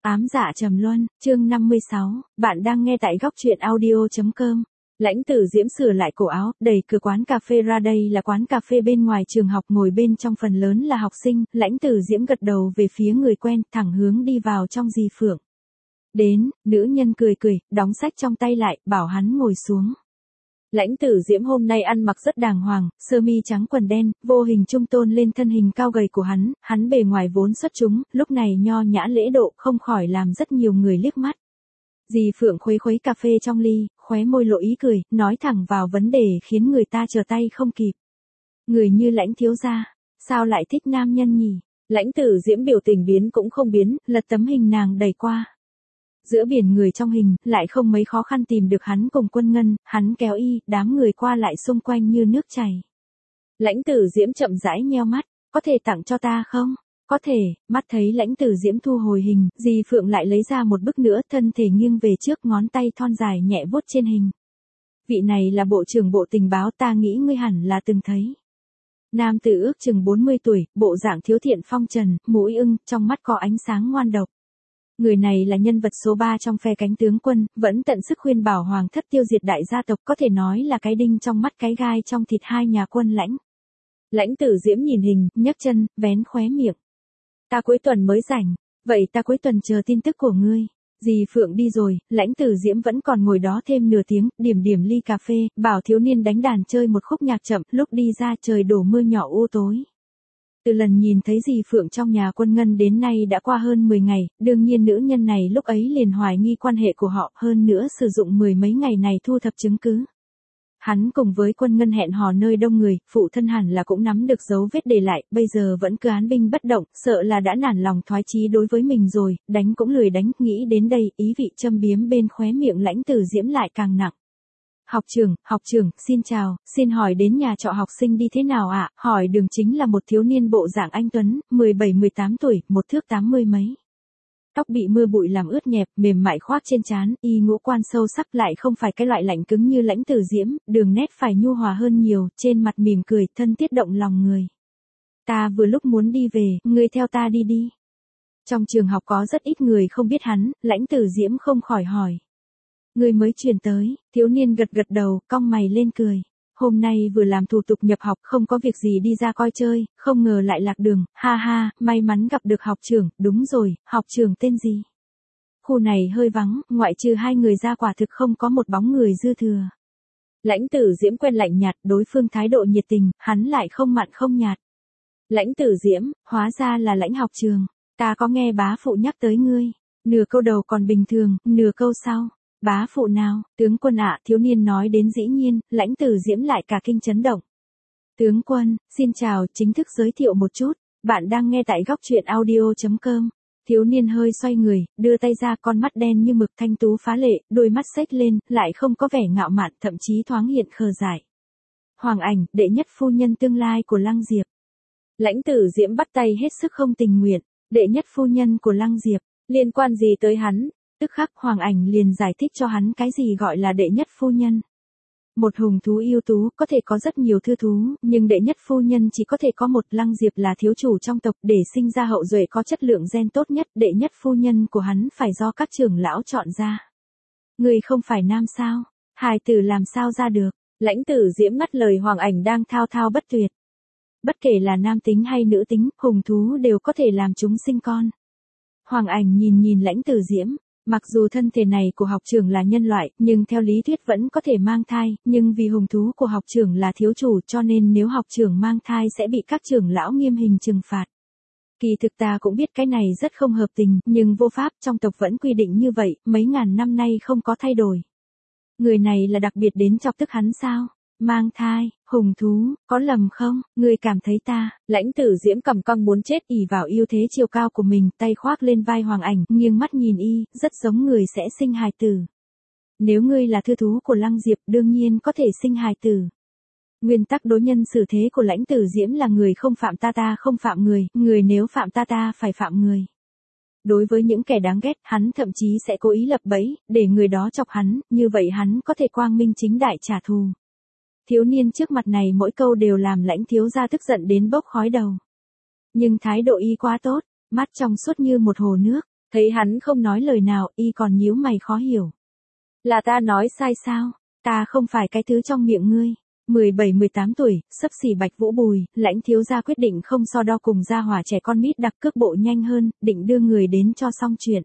Ám dạ trầm luân, chương 56, bạn đang nghe tại góc truyện audio.com. Lãnh Tử Diễm sửa lại cổ áo, đẩy cửa quán cà phê ra. Đây là quán cà phê bên ngoài trường học, ngồi bên trong phần lớn là học sinh. Lãnh Tử Diễm gật đầu về phía người quen, thẳng hướng đi vào trong. Dì Phượng đến, nữ nhân cười cười, đóng sách trong tay lại, bảo hắn ngồi xuống. Lãnh Tử Diễm hôm nay ăn mặc rất đàng hoàng, sơ mi trắng quần đen, vô hình trung tôn lên thân hình cao gầy của hắn bề ngoài vốn xuất chúng, lúc này nho nhã lễ độ, không khỏi làm rất nhiều người liếc mắt. Dì Phượng khuấy khuấy cà phê trong ly, khóe môi lộ ý cười, nói thẳng vào vấn đề khiến người ta trở tay không kịp. Người như Lãnh thiếu gia, sao lại thích nam nhân nhỉ? Lãnh Tử Diễm biểu tình biến cũng không biến, lật tấm hình nàng đẩy qua. Giữa biển người trong hình, lại không mấy khó khăn tìm được hắn cùng Quân Ngân, hắn kéo y, đám người qua lại xung quanh như nước chảy. Lãnh Tử Diễm chậm rãi nheo mắt, có thể tặng cho ta không? Có thể. Mắt thấy Lãnh Tử Diễm thu hồi hình, dì Phượng lại lấy ra một bức nữa, thân thể nghiêng về trước, ngón tay thon dài nhẹ vuốt trên hình. Vị này là bộ trưởng bộ tình báo, ta nghĩ ngươi hẳn là từng thấy. Nam tử ước chừng 40 tuổi, bộ dạng thiếu thiện phong trần, mũi ưng, trong mắt có ánh sáng ngoan độc. Người này là nhân vật số 3 trong phe cánh tướng quân, vẫn tận sức khuyên bảo hoàng thất tiêu diệt đại gia tộc, có thể nói là cái đinh trong mắt cái gai trong thịt hai nhà Quân Lãnh. Lãnh Tử Diễm nhìn hình, nhấc chân, vén khóe miệng. Ta cuối tuần mới rảnh, vậy ta cuối tuần chờ tin tức của ngươi. Dì Phượng đi rồi, Lãnh Tử Diễm vẫn còn ngồi đó thêm nửa tiếng, điểm ly cà phê, bảo thiếu niên đánh đàn chơi một khúc nhạc chậm, lúc đi ra trời đổ mưa nhỏ u tối. Từ lần nhìn thấy dì Phượng trong nhà Quân Ngân đến nay đã qua hơn 10 ngày, đương nhiên nữ nhân này lúc ấy liền hoài nghi quan hệ của họ, hơn nữa sử dụng mười mấy ngày này thu thập chứng cứ. Hắn cùng với Quân Ngân hẹn hò nơi đông người, phụ thân hẳn là cũng nắm được dấu vết để lại, bây giờ vẫn cứ án binh bất động, sợ là đã nản lòng thoái chí đối với mình rồi, đánh cũng lười đánh, nghĩ đến đây, ý vị châm biếm bên khóe miệng Lãnh Tử Diễm lại càng nặng. Học trưởng, xin chào, xin hỏi đến nhà trọ học sinh đi thế nào ạ? Hỏi đường chính là một thiếu niên bộ dạng anh tuấn, 17-18 tuổi, một thước 80 mấy. Tóc bị mưa bụi làm ướt nhẹp, mềm mại khoác trên trán, y ngũ quan sâu sắc, lại không phải cái loại lạnh cứng như Lãnh Tử Diễm, đường nét phải nhu hòa hơn nhiều, trên mặt mỉm cười, thân thiết động lòng người. Ta vừa lúc muốn đi về, ngươi theo ta đi đi. Trong trường học có rất ít người không biết hắn, Lãnh Tử Diễm không khỏi hỏi. Người mới chuyển tới, thiếu niên gật đầu, cong mày lên cười. Hôm nay vừa làm thủ tục nhập học, không có việc gì đi ra coi chơi, không ngờ lại lạc đường, ha ha, may mắn gặp được học trưởng, đúng rồi, học trưởng tên gì? Khu này hơi vắng, ngoại trừ hai người ra quả thực không có một bóng người dư thừa. Lãnh Tử Diễm quen lạnh nhạt, đối phương thái độ nhiệt tình, hắn lại không mặn không nhạt. Lãnh Tử Diễm, hóa ra là Lãnh học trường, ta có nghe bá phụ nhắc tới ngươi, nửa câu đầu còn bình thường, nửa câu sau. Bá phụ nào? Tướng quân ạ, thiếu niên nói đến dĩ nhiên, Lãnh Tử Diễm lại cả kinh chấn động. Tướng quân, xin chào, chính thức giới thiệu một chút, bạn đang nghe tại góc truyện audio.com. Thiếu niên hơi xoay người, đưa tay ra, con mắt đen như mực thanh tú phá lệ, đôi mắt xếch lên, lại không có vẻ ngạo mạn, thậm chí thoáng hiện khờ dại. Hoàng Ảnh, đệ nhất phu nhân tương lai của Lăng Diệp. Lãnh Tử Diễm bắt tay hết sức không tình nguyện, đệ nhất phu nhân của Lăng Diệp, liên quan gì tới hắn? Tức khắc Hoàng Ảnh liền giải thích cho hắn cái gì gọi là đệ nhất phu nhân. Một hùng thú yêu tú, có thể có rất nhiều thư thú, nhưng đệ nhất phu nhân chỉ có thể có một. Lăng Diệp là thiếu chủ trong tộc, để sinh ra hậu duệ có chất lượng gen tốt nhất, đệ nhất phu nhân của hắn phải do các trưởng lão chọn ra. Người không phải nam sao? Hài tử làm sao ra được? Lãnh Tử Diễm ngắt lời Hoàng Ảnh đang thao thao bất tuyệt. Bất kể là nam tính hay nữ tính, hùng thú đều có thể làm chúng sinh con. Hoàng Ảnh nhìn Lãnh Tử Diễm. Mặc dù thân thể này của học trưởng là nhân loại, nhưng theo lý thuyết vẫn có thể mang thai, nhưng vì hùng thú của học trưởng là thiếu chủ cho nên nếu học trưởng mang thai sẽ bị các trưởng lão nghiêm hình trừng phạt. Kỳ thực ta cũng biết cái này rất không hợp tình, nhưng vô pháp, trong tộc vẫn quy định như vậy, mấy ngàn năm nay không có thay đổi. Người này là đặc biệt đến chọc tức hắn sao? Mang thai, hùng thú, có lầm không? Ngươi cảm thấy ta? Lãnh Tử Diễm cầm cong muốn chết, ỷ vào ưu thế chiều cao của mình, tay khoác lên vai Hoàng Ảnh, nghiêng mắt nhìn y, rất giống người sẽ sinh hài tử. Nếu ngươi là thư thú của Lăng Diệp, đương nhiên có thể sinh hài tử. Nguyên tắc đối nhân xử thế của Lãnh Tử Diễm là người không phạm ta, ta không phạm người, người nếu phạm ta, ta phải phạm người. Đối với những kẻ đáng ghét, hắn thậm chí sẽ cố ý lập bẫy, để người đó chọc hắn, như vậy hắn có thể quang minh chính đại trả thù. Thiếu niên trước mặt này mỗi câu đều làm Lãnh thiếu gia tức giận đến bốc khói đầu. Nhưng thái độ y quá tốt, mắt trong suốt như một hồ nước. Thấy hắn không nói lời nào, y còn nhíu mày khó hiểu. Là ta nói sai sao? Ta không phải cái thứ trong miệng ngươi. 17-18 tuổi, xấp xỉ Bạch Vũ Bùi, Lãnh thiếu gia quyết định không so đo cùng gia hỏa trẻ con mít đặc cước bộ nhanh hơn, định đưa người đến cho xong chuyện.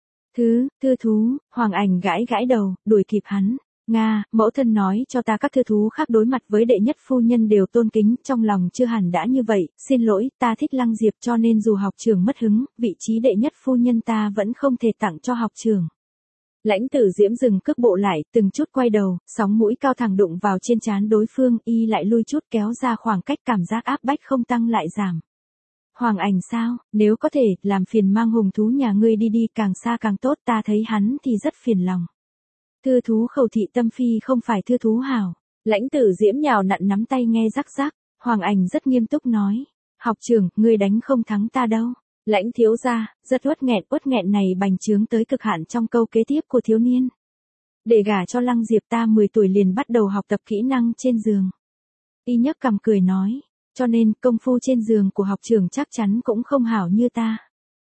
Thư thú, Hoàng Ảnh gãi gãi đầu, đuổi kịp hắn. Nga, mẫu thân nói cho ta các thư thú khác đối mặt với đệ nhất phu nhân đều tôn kính, trong lòng chưa hẳn đã như vậy, xin lỗi, ta thích Lăng Diệp cho nên dù học trưởng mất hứng, vị trí đệ nhất phu nhân ta vẫn không thể tặng cho học trưởng. Lãnh Tử Diễm dừng cước bộ lại, từng chút quay đầu, sóng mũi cao thẳng đụng vào trên trán đối phương, y lại lui chút kéo ra khoảng cách, cảm giác áp bách không tăng lại giảm. Hoàng Ảnh sao, nếu có thể, làm phiền mang hùng thú nhà ngươi đi càng xa càng tốt, ta thấy hắn thì rất phiền lòng. Thư thú Khẩu Thị Tâm Phi không phải thư thú hảo. Lãnh Tử Diễm nhào nặn nắm tay nghe rắc rắc, Hoàng Ảnh rất nghiêm túc nói. Học trưởng, ngươi đánh không thắng ta đâu. Lãnh thiếu gia, rất uất nghẹn này bành trướng tới cực hạn trong câu kế tiếp của thiếu niên. Để gả cho Lăng Diệp ta 10 tuổi liền bắt đầu học tập kỹ năng trên giường. Y nhấc cằm cười nói, cho nên công phu trên giường của học trưởng chắc chắn cũng không hảo như ta.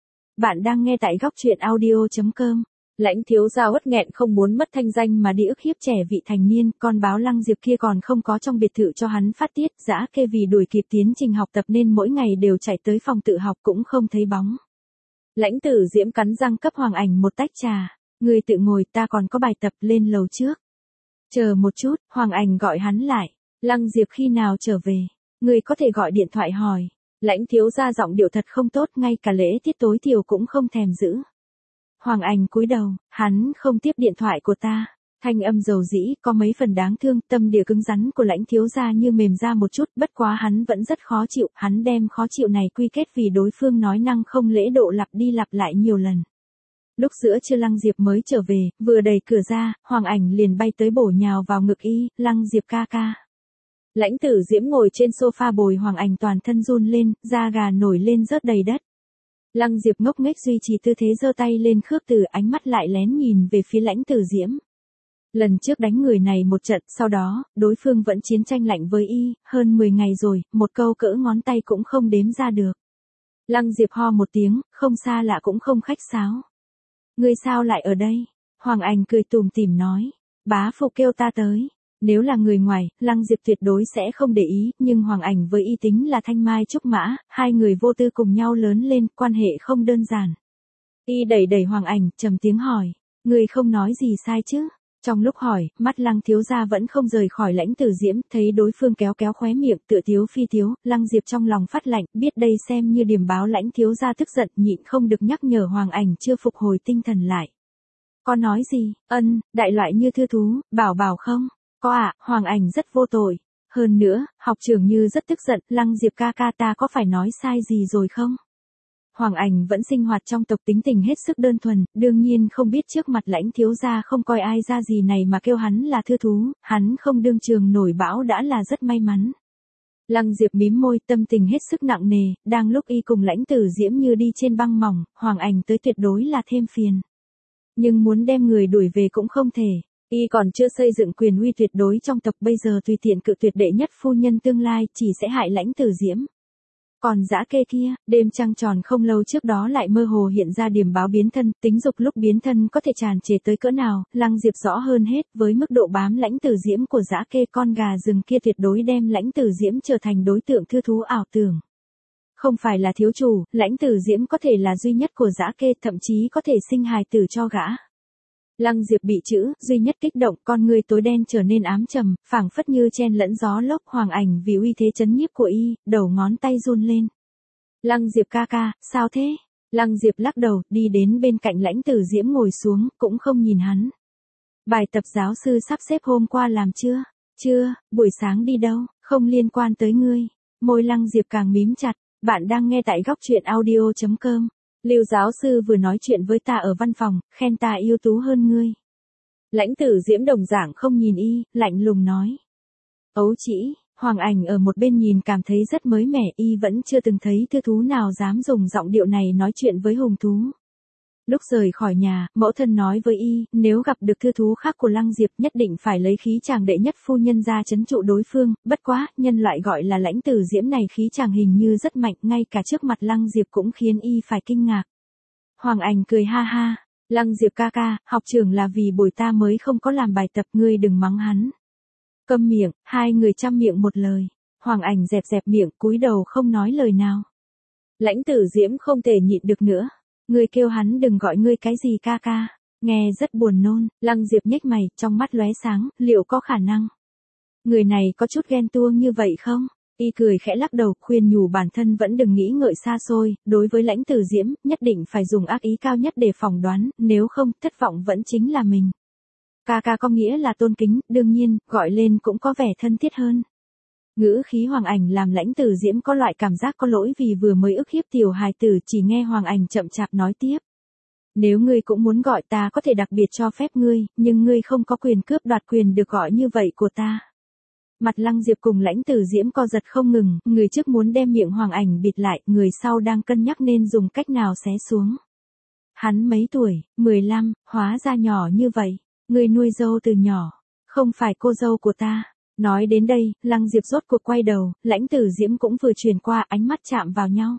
Bạn đang nghe tại góc truyện audio.com. Lãnh thiếu gia uất nghẹn không muốn mất thanh danh mà đi ức hiếp trẻ vị thành niên, con báo Lăng Diệp kia còn không có trong biệt thự cho hắn phát tiết, dã kê vì đuổi kịp tiến trình học tập nên mỗi ngày đều chạy tới phòng tự học cũng không thấy bóng. Lãnh Tử Diễm cắn răng cấp Hoàng Ảnh một tách trà, ngươi tự ngồi, ta còn có bài tập, lên lầu trước. Chờ một chút, Hoàng Ảnh gọi hắn lại, Lăng Diệp khi nào trở về, ngươi có thể gọi điện thoại hỏi. Lãnh thiếu gia giọng điệu thật không tốt, ngay cả lễ tiết tối thiểu cũng không thèm giữ. Hoàng Ảnh cúi đầu, hắn không tiếp điện thoại của ta. Thanh âm dầu dĩ, có mấy phần đáng thương, tâm địa cứng rắn của Lãnh thiếu gia như mềm ra một chút, bất quá hắn vẫn rất khó chịu, hắn đem khó chịu này quy kết vì đối phương nói năng không lễ độ lặp đi lặp lại nhiều lần. Lúc giữa trưa Lăng Diệp mới trở về, vừa đẩy cửa ra, Hoàng Ảnh liền bay tới bổ nhào vào ngực y, Lăng Diệp ca ca. Lãnh Tử Diễm ngồi trên sofa bồi Hoàng Ảnh toàn thân run lên, da gà nổi lên rớt đầy đất. Lăng Diệp ngốc nghếch duy trì tư thế giơ tay lên khước từ, ánh mắt lại lén nhìn về phía Lãnh Tử Diễm. Lần trước đánh người này một trận, sau đó, đối phương vẫn chiến tranh lạnh với y, hơn 10 ngày rồi, một câu cỡ ngón tay cũng không đếm ra được. Lăng Diệp ho một tiếng, không xa lạ cũng không khách sáo. Ngươi sao lại ở đây? Hoàng Ảnh cười tủm tỉm nói. Bá phụ kêu ta tới. Nếu là người ngoài, Lăng Diệp tuyệt đối sẽ không để ý, nhưng Hoàng Ảnh với y tính là thanh mai trúc mã, hai người vô tư cùng nhau lớn lên, quan hệ không đơn giản. Y đẩy Hoàng Ảnh, trầm tiếng hỏi, ngươi không nói gì sai chứ? Trong lúc hỏi, mắt Lăng thiếu gia vẫn không rời khỏi Lãnh Tử Diễm, thấy đối phương kéo khóe miệng, tựa thiếu phi thiếu, Lăng Diệp trong lòng phát lạnh, biết đây xem như điểm báo Lãnh thiếu gia tức giận, nhịn không được nhắc nhở Hoàng Ảnh chưa phục hồi tinh thần lại. Có nói gì? Đại loại như thư thú, bảo không? Có ạ, Hoàng Ảnh rất vô tội. Hơn nữa, học trưởng như rất tức giận, Lăng Diệp ca ca ta có phải nói sai gì rồi không? Hoàng Ảnh vẫn sinh hoạt trong tộc tính tình hết sức đơn thuần, đương nhiên không biết trước mặt Lãnh thiếu gia không coi ai ra gì này mà kêu hắn là thư thú, hắn không đương trường nổi bão đã là rất may mắn. Lăng Diệp mím môi, tâm tình hết sức nặng nề, đang lúc y cùng Lãnh Tử Diễm như đi trên băng mỏng, Hoàng Ảnh tới tuyệt đối là thêm phiền. Nhưng muốn đem người đuổi về cũng không thể. Y còn chưa xây dựng quyền uy tuyệt đối trong tộc, bây giờ tùy tiện cự tuyệt đệ nhất phu nhân tương lai chỉ sẽ hại Lãnh Tử Diễm. Còn dã kê kia, đêm trăng tròn không lâu trước đó lại mơ hồ hiện ra điểm báo biến thân, tính dục lúc biến thân có thể tràn trề tới cỡ nào, Lăng Diệp rõ hơn hết, với mức độ bám Lãnh Tử Diễm của dã kê con gà rừng kia tuyệt đối đem Lãnh Tử Diễm trở thành đối tượng thư thú ảo tưởng. Không phải là thiếu chủ, Lãnh Tử Diễm có thể là duy nhất của dã kê, thậm chí có thể sinh hài tử cho gã. Lăng Diệp bị chữ duy nhất kích động, con người tối đen trở nên ám trầm, phảng phất như chen lẫn gió lốc. Hoàng Ảnh vì uy thế chấn nhiếp của y, đầu ngón tay run lên. Lăng Diệp ca ca, sao thế? Lăng Diệp lắc đầu, đi đến bên cạnh Lãnh Tử Diễm ngồi xuống, cũng không nhìn hắn. Bài tập giáo sư sắp xếp hôm qua làm chưa? Chưa, buổi sáng đi đâu, không liên quan tới ngươi. Môi Lăng Diệp càng mím chặt, bạn đang nghe tại góc truyện audio.com. Lưu giáo sư vừa nói chuyện với ta ở văn phòng, khen ta ưu tú hơn ngươi. Lãnh Tử Diễm đồng dạng không nhìn y, lạnh lùng nói. Ấu chỉ, Hoàng Ảnh ở một bên nhìn cảm thấy rất mới mẻ, y vẫn chưa từng thấy thư thú nào dám dùng giọng điệu này nói chuyện với hùng thú. Lúc rời khỏi nhà, mẫu thân nói với y, nếu gặp được thư thú khác của Lăng Diệp nhất định phải lấy khí chàng đệ nhất phu nhân ra trấn trụ đối phương, bất quá, nhân loại gọi là Lãnh Tử Diễm này khí chàng hình như rất mạnh, ngay cả trước mặt Lăng Diệp cũng khiến y phải kinh ngạc. Hoàng Ảnh cười ha ha. Lăng Diệp ca ca, học trưởng là vì bồi ta mới không có làm bài tập, ngươi đừng mắng hắn. Câm miệng, hai người chăm miệng một lời. Hoàng Ảnh dẹp dẹp miệng, cúi đầu không nói lời nào. Lãnh Tử Diễm không thể nhịn được nữa. Ngươi kêu hắn đừng gọi ngươi cái gì ca ca. Nghe rất buồn nôn. Lăng Diệp nhếch mày, trong mắt lóe sáng, liệu có khả năng? Người này có chút ghen tuông như vậy không? Y cười khẽ lắc đầu, khuyên nhủ bản thân vẫn đừng nghĩ ngợi xa xôi, đối với Lãnh Tử Diễm, nhất định phải dùng ác ý cao nhất để phỏng đoán, nếu không, thất vọng vẫn chính là mình. Ca ca có nghĩa là tôn kính, đương nhiên, gọi lên cũng có vẻ thân thiết hơn. Ngữ khí Hoàng Ảnh làm Lãnh Tử Diễm có loại cảm giác có lỗi vì vừa mới ức hiếp tiểu hài tử, chỉ nghe Hoàng Ảnh chậm chạp nói tiếp. Nếu ngươi cũng muốn gọi ta có thể đặc biệt cho phép ngươi, nhưng ngươi không có quyền cướp đoạt quyền được gọi như vậy của ta. Mặt Lăng Diệp cùng Lãnh Tử Diễm co giật không ngừng, người trước muốn đem miệng Hoàng Ảnh bịt lại, người sau đang cân nhắc nên dùng cách nào xé xuống. Hắn mấy tuổi, 15, hóa ra nhỏ như vậy, ngươi nuôi dâu từ nhỏ, không phải cô dâu của ta. Nói đến đây, Lăng Diệp rốt cuộc quay đầu, Lãnh Tử Diễm cũng vừa truyền qua, ánh mắt chạm vào nhau.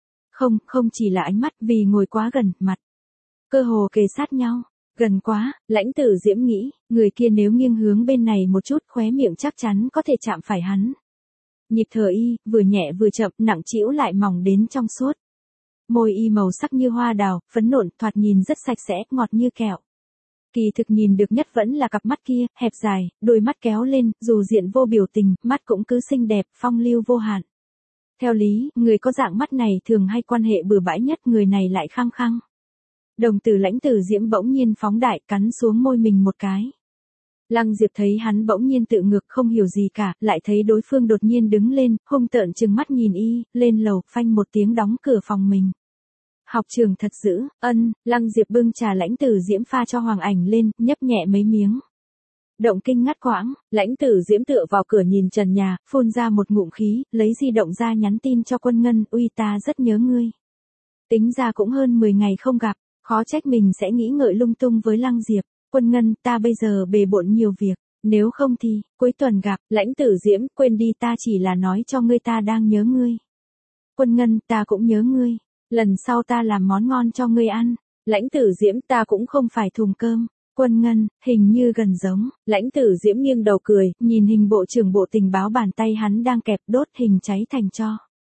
Không chỉ là ánh mắt, vì ngồi quá gần, mặt cơ hồ kề sát nhau. Gần quá, Lãnh Tử Diễm nghĩ, người kia nếu nghiêng hướng bên này một chút, khóe miệng chắc chắn có thể chạm phải hắn. Nhịp thở y, vừa nhẹ vừa chậm, nặng trĩu lại mỏng đến trong suốt. Môi y màu sắc như hoa đào, phấn nộn, thoạt nhìn rất sạch sẽ, ngọt như kẹo. Kỳ thực nhìn được nhất vẫn là cặp mắt kia, hẹp dài, đôi mắt kéo lên, dù diện vô biểu tình, mắt cũng cứ xinh đẹp, phong lưu vô hạn. Theo lý, người có dạng mắt này thường hay quan hệ bừa bãi nhất, người này lại khăng khăng. Đồng tử Lãnh Tử Diễm bỗng nhiên phóng đại, cắn xuống môi mình một cái. Lăng Diệp thấy hắn bỗng nhiên tự ngược không hiểu gì cả, lại thấy đối phương đột nhiên đứng lên, hung tợn trừng mắt nhìn y, lên lầu, phanh một tiếng đóng cửa phòng mình. Học trường thật dữ, Lăng Diệp bưng trà Lãnh Tử Diễm pha cho Hoàng Ảnh lên, nhấp nhẹ mấy miếng. Động kinh ngắt quãng, Lãnh Tử Diễm tựa vào cửa nhìn trần nhà, phun ra một ngụm khí, lấy di động ra nhắn tin cho Quân Ngân, uy ta rất nhớ ngươi. Tính ra cũng hơn 10 ngày không gặp. Khó trách mình sẽ nghĩ ngợi lung tung với Lăng Diệp. Quân Ngân, ta bây giờ bề bộn nhiều việc, nếu không thì, cuối tuần gặp. Lãnh Tử Diễm, quên đi, ta chỉ là nói cho ngươi ta đang nhớ ngươi. Quân Ngân, ta cũng nhớ ngươi. Lần sau ta làm món ngon cho ngươi ăn. Lãnh Tử Diễm, ta cũng không phải thùng cơm. Quân Ngân, hình như gần giống. Lãnh Tử Diễm nghiêng đầu cười, nhìn hình bộ trưởng bộ tình báo bàn tay hắn đang kẹp, đốt hình cháy thành tro.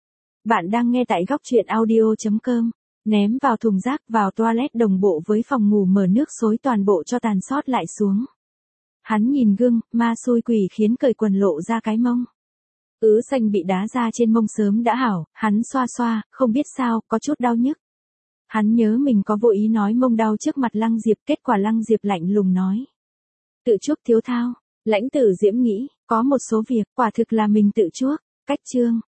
Bạn đang nghe tại góc truyện audio.com. Ném vào thùng rác, vào toilet đồng bộ với phòng ngủ, mở nước xối toàn bộ cho tàn sót lại xuống. Hắn nhìn gương, ma xui quỷ khiến, cởi quần lộ ra cái mông. Ứ xanh bị đá ra trên mông sớm đã hảo, hắn xoa xoa, không biết sao, có chút đau nhức. Hắn nhớ mình có vô ý nói mông đau trước mặt Lăng Diệp, kết quả Lăng Diệp lạnh lùng nói. Tự chuốc thiếu thao. Lãnh Tử Diễm nghĩ, có một số việc, quả thực là mình tự chuốc. Cách chương.